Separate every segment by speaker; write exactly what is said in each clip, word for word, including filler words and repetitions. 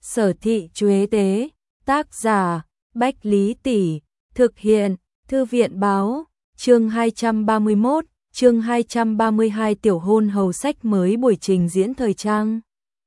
Speaker 1: Sở Thị Chuế Tế, tác giả, Bách Lý Tỷ, thực hiện, Thư viện Báo, chương hai trăm ba mươi mốt, chương hai trăm ba mươi hai tiểu hôn hầu sách mới buổi trình diễn thời trang.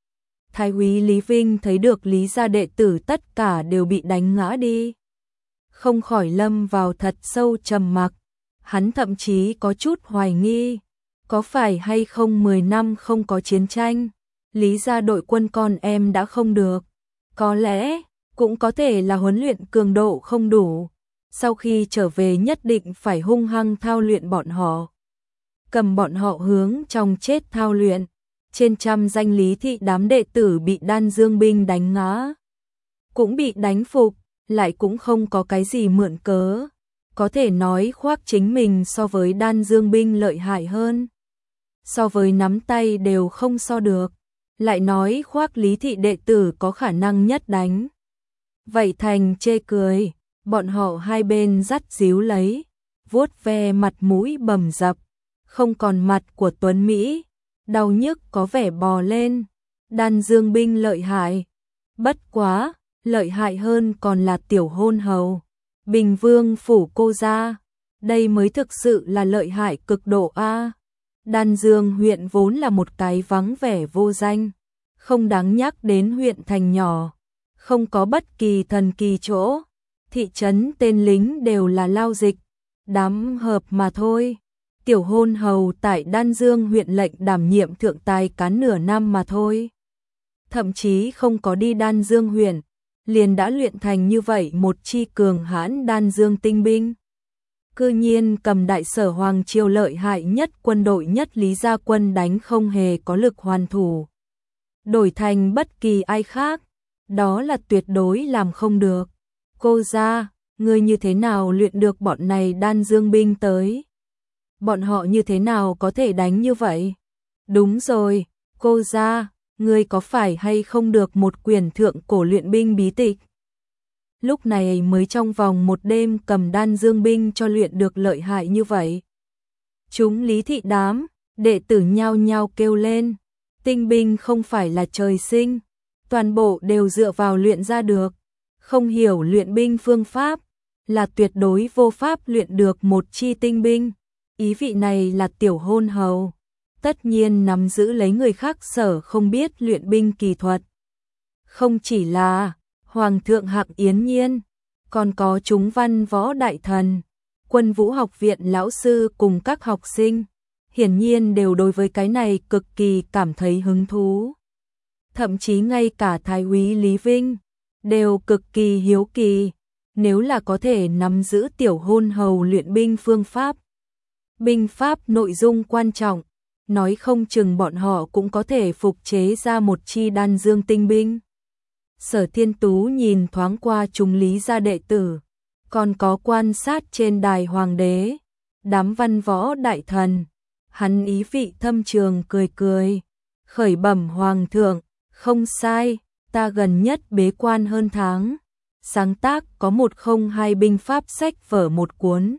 Speaker 1: Thái úy Lý Vinh thấy được Lý gia đệ tử tất cả đều bị đánh ngã đi. Không khỏi lâm vào thật sâu trầm mặc, hắn thậm chí có chút hoài nghi, có phải hay không mười năm không có chiến tranh, Lý gia đội quân con em đã không được, có lẽ cũng có thể là huấn luyện cường độ không đủ, sau khi trở về nhất định phải hung hăng thao luyện bọn họ. Cầm bọn họ hướng trong chết thao luyện, trên trăm danh Lý thị đám đệ tử bị Đan Dương binh đánh ngã, cũng bị đánh phục, lại cũng không có cái gì mượn cớ, có thể nói khoác chính mình so với Đan Dương binh lợi hại hơn. So với nắm tay đều không so được, lại nói khoác Lý thị đệ tử có khả năng nhất đánh. Vậy thành chê cười, bọn họ hai bên dắt díu lấy, vuốt ve mặt mũi bầm dập, không còn mặt của Tuấn Mỹ, đau nhức có vẻ bò lên. Đan Dương binh lợi hại, bất quá, lợi hại hơn còn là tiểu hôn hầu, Bình Vương phủ cô gia, đây mới thực sự là lợi hại cực độ a. Đan Dương huyện vốn là một cái vắng vẻ vô danh, không đáng nhắc đến huyện thành nhỏ, không có bất kỳ thần kỳ chỗ, thị trấn tên lính đều là lao dịch, đám hợp mà thôi. Tiểu hôn hầu tại Đan Dương huyện lệnh đảm nhiệm thượng tài cán nửa năm mà thôi. Thậm chí không có đi Đan Dương huyện, liền đã luyện thành như vậy một chi cường hãn Đan Dương tinh binh. Cư nhiên cầm đại sở hoàng triều lợi hại nhất quân đội nhất Lý gia quân đánh không hề có lực hoàn thủ. Đổi thành bất kỳ ai khác, đó là tuyệt đối làm không được. Cô gia, ngươi như thế nào luyện được bọn này Đan Dương binh tới? Bọn họ như thế nào có thể đánh như vậy? Đúng rồi, cô gia, ngươi có phải hay không được một quyển thượng cổ luyện binh bí tịch? Lúc này mới trong vòng một đêm cầm Đan Dương binh cho luyện được lợi hại như vậy. Chúng Lý thị đám, đệ tử nhao nhao kêu lên, tinh binh không phải là trời sinh, toàn bộ đều dựa vào luyện ra được, không hiểu luyện binh phương pháp, là tuyệt đối vô pháp luyện được một chi tinh binh. Ý vị này là tiểu hôn hầu, tất nhiên nắm giữ lấy người khác sở không biết luyện binh kỳ thuật. Không chỉ là Hoàng thượng Hạng Yến Nhiên, còn có chúng văn võ đại thần, Quân Vũ học viện lão sư cùng các học sinh, hiển nhiên đều đối với cái này cực kỳ cảm thấy hứng thú. Thậm chí ngay cả Thái úy Lý Vinh đều cực kỳ hiếu kỳ, nếu là có thể nắm giữ tiểu hôn hầu luyện binh phương pháp. Binh pháp nội dung quan trọng, nói không chừng bọn họ cũng có thể phục chế ra một chi Đan Dương tinh binh. Sở Thiên Tú nhìn thoáng qua chúng Lý gia đệ tử, còn có quan sát trên đài hoàng đế, đám văn võ đại thần, hắn ý vị thâm trường cười cười, khởi bẩm hoàng thượng, không sai, ta gần nhất bế quan hơn tháng, sáng tác có một không hai binh pháp sách vở một cuốn.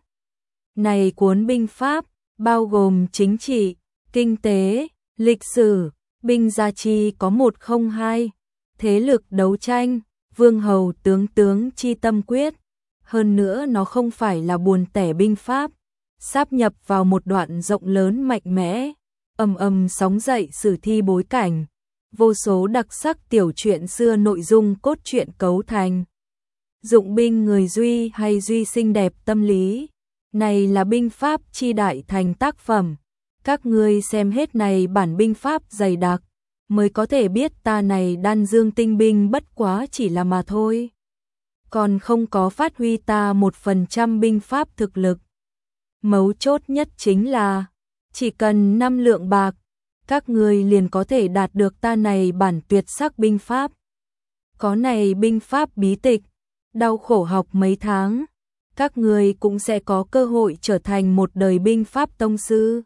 Speaker 1: Này cuốn binh pháp, bao gồm chính trị, kinh tế, lịch sử, binh gia chi có một không hai, thế lực đấu tranh, vương hầu tướng tướng chi tâm quyết. Hơn nữa nó không phải là buồn tẻ binh pháp, sáp nhập vào một đoạn rộng lớn mạnh mẽ, ầm ầm sóng dậy sử thi bối cảnh, vô số đặc sắc tiểu truyện xưa nội dung cốt truyện cấu thành. Dụng binh người duy hay duy xinh đẹp tâm lý, này là binh pháp chi đại thành tác phẩm, các ngươi xem hết này bản binh pháp dày đặc, mới có thể biết ta này Đan Dương tinh binh bất quá chỉ là mà thôi. Còn không có phát huy ta một phần trăm binh pháp thực lực. Mấu chốt nhất chính là, chỉ cần năm lượng bạc, các ngươi liền có thể đạt được ta này bản tuyệt sắc binh pháp. Có này binh pháp bí tịch, đau khổ học mấy tháng, các ngươi cũng sẽ có cơ hội trở thành một đời binh pháp tông sư.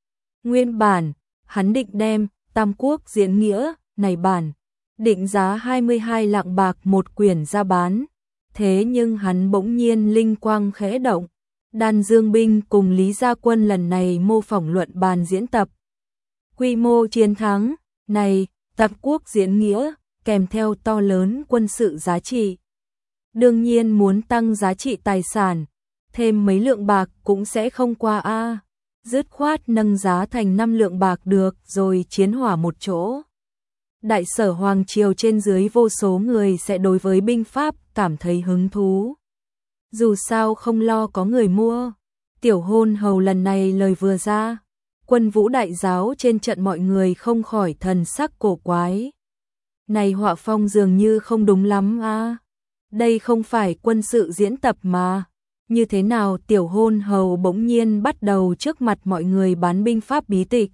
Speaker 1: Nguyên bản, hắn định đem Tam Quốc diễn nghĩa, này bản, định giá hai mươi hai lạng bạc một quyển ra bán. Thế nhưng hắn bỗng nhiên linh quang khẽ động, Đan Dương binh cùng Lý gia quân lần này mô phỏng luận bàn diễn tập. Quy mô chiến thắng, này, Tam Quốc diễn nghĩa, kèm theo to lớn quân sự giá trị. Đương nhiên muốn tăng giá trị tài sản, thêm mấy lượng bạc cũng sẽ không qua a. Dứt khoát nâng giá thành năm lượng bạc được rồi chiến hỏa một chỗ. Đại sở Hoàng Triều trên dưới vô số người sẽ đối với binh pháp cảm thấy hứng thú. Dù sao không lo có người mua. Tiểu hôn hầu lần này lời vừa ra, Quân Vũ đại giáo trên trận mọi người không khỏi thần sắc cổ quái. Này họa phong dường như không đúng lắm a. Đây không phải quân sự diễn tập mà. Như thế nào tiểu hôn hầu bỗng nhiên bắt đầu trước mặt mọi người bán binh pháp bí tịch.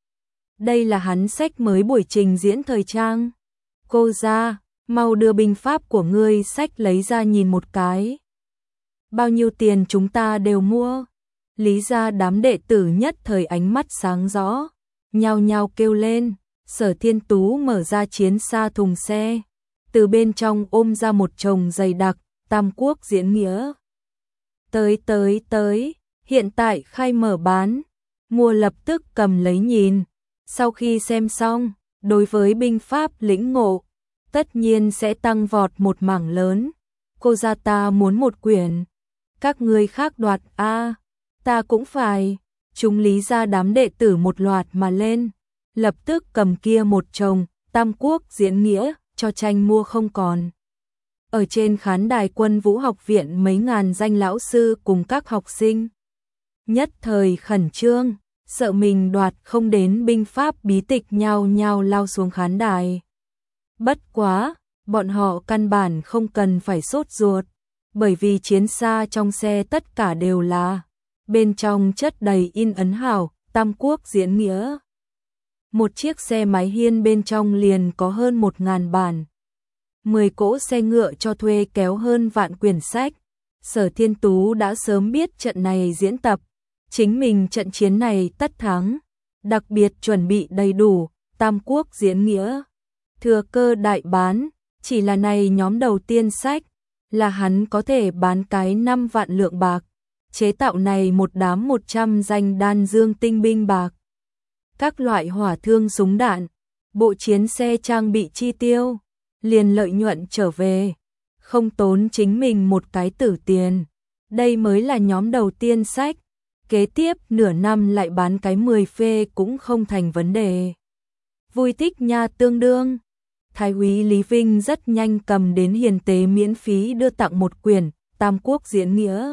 Speaker 1: Đây là hắn sách mới buổi trình diễn thời trang. Cô ra, mau đưa binh pháp của ngươi sách lấy ra nhìn một cái. Bao nhiêu tiền chúng ta đều mua. Lý ra đám đệ tử nhất thời ánh mắt sáng rõ, nhao nhao kêu lên. Sở Thiên Tú mở ra chiến xa thùng xe, từ bên trong ôm ra một chồng dày đặc, Tam Quốc diễn nghĩa. Tới tới tới, hiện tại khai mở bán, mua lập tức cầm lấy nhìn. Sau khi xem xong, đối với binh pháp lĩnh ngộ, tất nhiên sẽ tăng vọt một mảng lớn. Cô gia ta muốn một quyển, các ngươi khác đoạt a, ta cũng phải. Chúng Lý ra đám đệ tử một loạt mà lên, lập tức cầm kia một chồng Tam Quốc diễn nghĩa cho tranh mua không còn. Ở trên khán đài Quân Vũ học viện mấy ngàn danh lão sư cùng các học sinh nhất thời khẩn trương, sợ mình đoạt không đến binh pháp bí tịch nhao nhao lao xuống khán đài. Bất quá, bọn họ căn bản không cần phải sốt ruột, bởi vì chiến xa trong xe tất cả đều là bên trong chất đầy in ấn hảo Tam Quốc diễn nghĩa. Một chiếc xe máy hiên bên trong liền có hơn một ngàn bản. Mười cỗ xe ngựa cho thuê kéo hơn vạn quyển sách. Sở Thiên Tú đã sớm biết trận này diễn tập, chính mình trận chiến này tất thắng, đặc biệt chuẩn bị đầy đủ, Tam Quốc diễn nghĩa. Thừa cơ đại bán, chỉ là này nhóm đầu tiên sách, là hắn có thể bán cái năm vạn lượng bạc, chế tạo này một đám một trăm danh đan dương tinh binh bạc. Các loại hỏa thương súng đạn, bộ chiến xe trang bị chi tiêu, liền lợi nhuận trở về, không tốn chính mình một cái tử tiền. Đây mới là nhóm đầu tiên sách, kế tiếp nửa năm lại bán cái mười phê cũng không thành vấn đề. Vui thích nha tương đương. Thái úy Lý Vinh rất nhanh cầm đến hiền tế miễn phí đưa tặng một quyển Tam Quốc diễn nghĩa.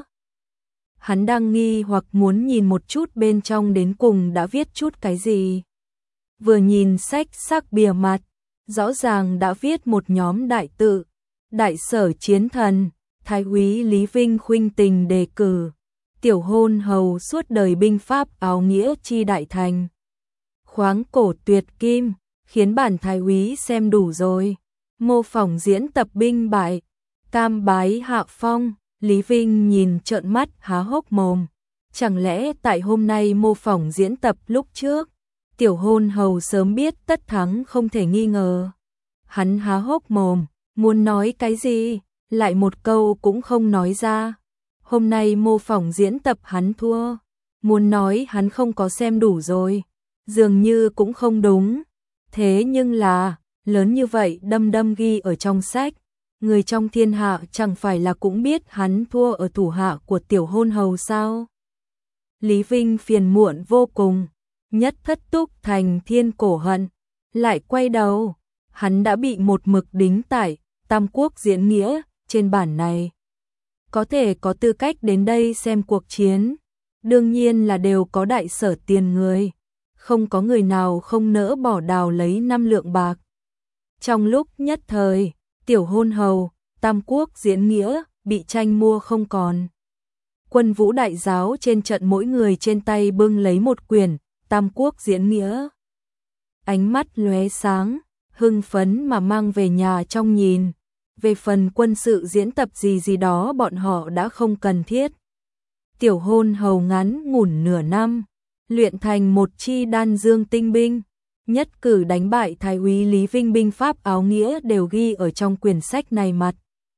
Speaker 1: Hắn đang nghi hoặc muốn nhìn một chút bên trong đến cùng đã viết chút cái gì. Vừa nhìn sách sắc bìa mặt, rõ ràng đã viết một nhóm đại tự, đại sở chiến thần, Thái úy Lý Vinh khuynh tình đề cử, tiểu hôn hầu suốt đời binh pháp áo nghĩa chi đại thành. Khoáng cổ tuyệt kim, khiến bản thái úy xem đủ rồi. Mô phỏng diễn tập binh bại, cam bái hạ phong, Lý Vinh nhìn trợn mắt há hốc mồm. Chẳng lẽ tại hôm nay mô phỏng diễn tập lúc trước, tiểu hôn hầu sớm biết tất thắng không thể nghi ngờ. Hắn há hốc mồm, muốn nói cái gì, lại một câu cũng không nói ra. Hôm nay mô phỏng diễn tập hắn thua, muốn nói hắn không có xem đủ rồi, dường như cũng không đúng. Thế nhưng là, lớn như vậy đâm đâm ghi ở trong sách, người trong thiên hạ chẳng phải là cũng biết hắn thua ở thủ hạ của tiểu hôn hầu sao? Lý Vinh phiền muộn vô cùng, nhất thất túc thành thiên cổ hận, lại quay đầu, hắn đã bị một mực đính tại Tam Quốc diễn nghĩa trên bản này. Có thể có tư cách đến đây xem cuộc chiến, đương nhiên là đều có đại sở tiền người, không có người nào không nỡ bỏ đào lấy năm lượng bạc. Trong lúc nhất thời, tiểu hôn hầu, Tam Quốc diễn nghĩa bị tranh mua không còn. Quân Vũ đại giáo trên trận mỗi người trên tay bưng lấy một quyển Tam Quốc diễn nghĩa. Ánh mắt lóe sáng, hưng phấn mà mang về nhà trong nhìn. Về phần quân sự diễn tập gì gì đó bọn họ đã không cần thiết. Tiểu hôn hầu ngắn ngủn nửa năm, luyện thành một chi đan dương tinh binh, nhất cử đánh bại Thái úy Lý Vinh binh pháp áo nghĩa đều ghi ở trong quyển sách này mặt.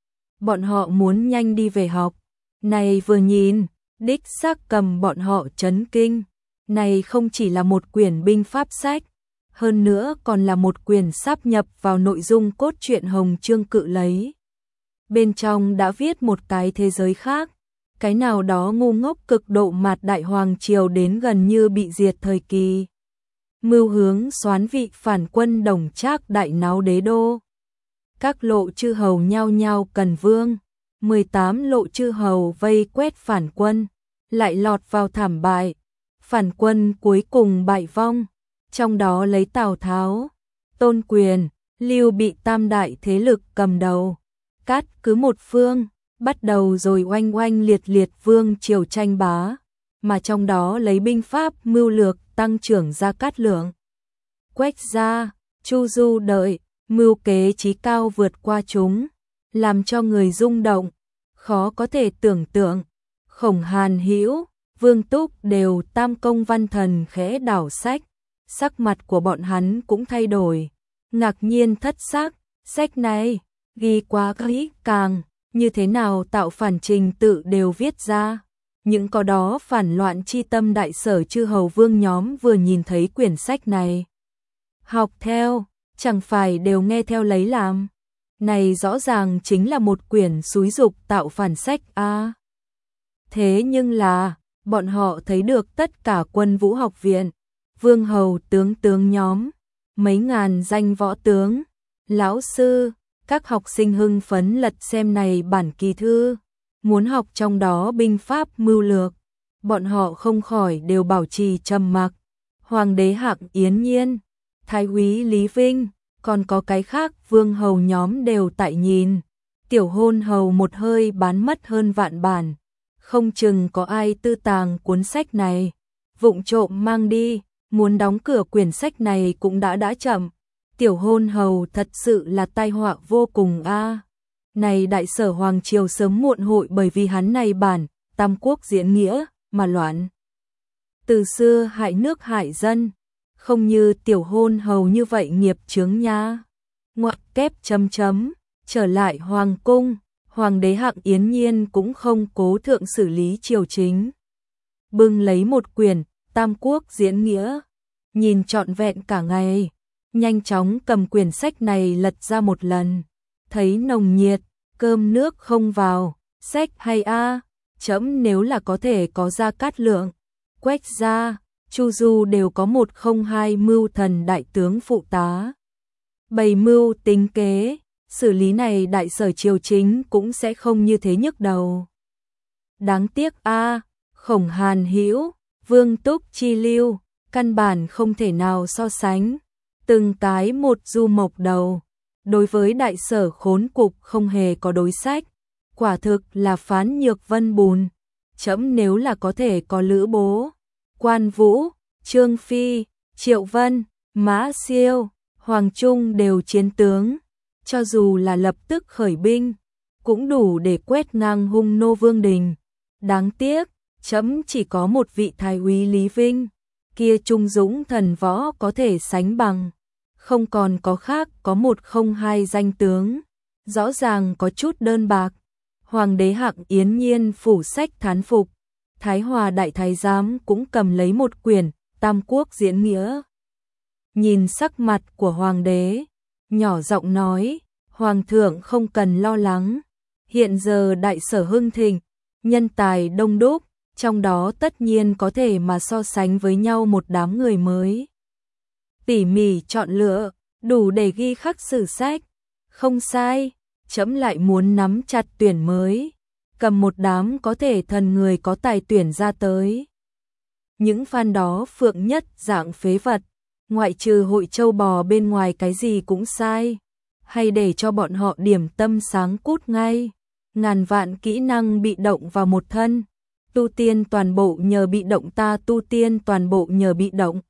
Speaker 1: Bọn họ muốn nhanh đi về học, này vừa nhìn, đích xác cầm bọn họ chấn kinh. Này không chỉ là một quyển binh pháp sách, hơn nữa còn là một quyển sáp nhập vào nội dung cốt truyện Hồng Chương Cự Lấy. Bên trong đã viết một cái thế giới khác, cái nào đó ngu ngốc cực độ mạt đại hoàng triều đến gần như bị diệt thời kỳ. Mưu hướng soán vị phản quân Đồng Trác đại náo đế đô. Các lộ chư hầu nhao nhao cần vương, mười tám lộ chư hầu vây quét phản quân, lại lọt vào thảm bại. Phản quân cuối cùng bại vong, trong đó lấy Tào Tháo, Tôn Quyền, Lưu Bị tam đại thế lực cầm đầu. Cát cứ một phương, bắt đầu rồi oanh oanh liệt liệt vương triều tranh bá, mà trong đó lấy binh pháp mưu lược tăng trưởng Gia Cát Lượng. Quách gia, Chu Du đợi, mưu kế chí cao vượt qua chúng, làm cho người rung động, khó có thể tưởng tượng. Khổng Hàn Hữu, Vương Túc đều tam công văn thần khẽ đảo sách, sắc mặt của bọn hắn cũng thay đổi, ngạc nhiên thất sắc, sách này ghi quá kỹ càng, như thế nào tạo phản trình tự đều viết ra. Những có đó phản loạn chi tâm đại sở chư hầu vương nhóm vừa nhìn thấy quyển sách này, học theo, chẳng phải đều nghe theo lấy làm. Này rõ ràng chính là một quyển xúi dục tạo phản sách a. À, thế nhưng là, bọn họ thấy được tất cả quân vũ học viện, vương hầu tướng tướng nhóm, mấy ngàn danh võ tướng, lão sư, các học sinh hưng phấn lật xem này bản kỳ thư, muốn học trong đó binh pháp mưu lược, bọn họ không khỏi đều bảo trì trầm mặc. Hoàng đế Hạng Yến Nhiên, Thái úy Lý Vinh, còn có cái khác vương hầu nhóm đều tại nhìn. Tiểu hôn hầu một hơi bán mất hơn vạn bản, không chừng có ai tư tàng cuốn sách này, vụng trộm mang đi, muốn đóng cửa quyển sách này cũng đã đã chậm. Tiểu hôn hầu thật sự là tai họa vô cùng a. À, này đại sở hoàng triều sớm muộn hội bởi vì hắn này bản Tam Quốc diễn nghĩa mà loạn. Từ xưa hại nước hại dân, không như tiểu hôn hầu như vậy nghiệp chướng nha. Ngoặc kép chấm chấm, trở lại hoàng cung, hoàng đế Hạng Yến Nhiên cũng không cố thượng xử lý triều chính. Bưng lấy một quyển Tam Quốc diễn nghĩa, nhìn trọn vẹn cả ngày, nhanh chóng cầm quyển sách này lật ra một lần, thấy nồng nhiệt, cơm nước không vào, sách hay a, à, chấm nếu là có thể có Gia Cát Lượng, Quách gia, Chu Du đều có một không hai mưu thần đại tướng phụ tá. Bày mưu tính kế, xử lý này đại sở triều chính cũng sẽ không như thế nhức đầu. Đáng tiếc a, à, Khổng Hàn Hữu, Vương Túc chi lưu, căn bản không thể nào so sánh. Từng cái một du mộc đầu, đối với đại sở khốn cục không hề có đối sách, quả thực là phán nhược vân bùn. Chấm nếu là có thể có Lữ Bố, Quan Vũ, Trương Phi, Triệu Vân, Mã Siêu, Hoàng Trung đều chiến tướng, cho dù là lập tức khởi binh, cũng đủ để quét ngang hung nô vương đình. Đáng tiếc, chấm chỉ có một vị thái úy Lý Vinh, kia trung dũng thần võ có thể sánh bằng, không còn có khác có một không hai danh tướng, rõ ràng có chút đơn bạc. Hoàng đế Hạng Yến Nhiên phủ sách thán phục, Thái Hòa đại thái giám cũng cầm lấy một quyển Tam Quốc diễn nghĩa. Nhìn sắc mặt của hoàng đế, nhỏ giọng nói, hoàng thượng không cần lo lắng, hiện giờ đại sở hưng thịnh, nhân tài đông đúc, trong đó tất nhiên có thể mà so sánh với nhau một đám người mới. Tỉ mỉ chọn lựa, đủ để ghi khắc sử sách. Không sai, chấm lại muốn nắm chặt tuyển mới, cầm một đám có thể thần người có tài tuyển ra tới. Những fan đó phượng nhất dạng phế vật, ngoại trừ hội châu bò bên ngoài cái gì cũng sai, hay để cho bọn họ điểm tâm sáng cút ngay. Ngàn vạn kỹ năng bị động vào một thân, tu tiên toàn bộ nhờ bị động ta tu tiên toàn bộ nhờ bị động.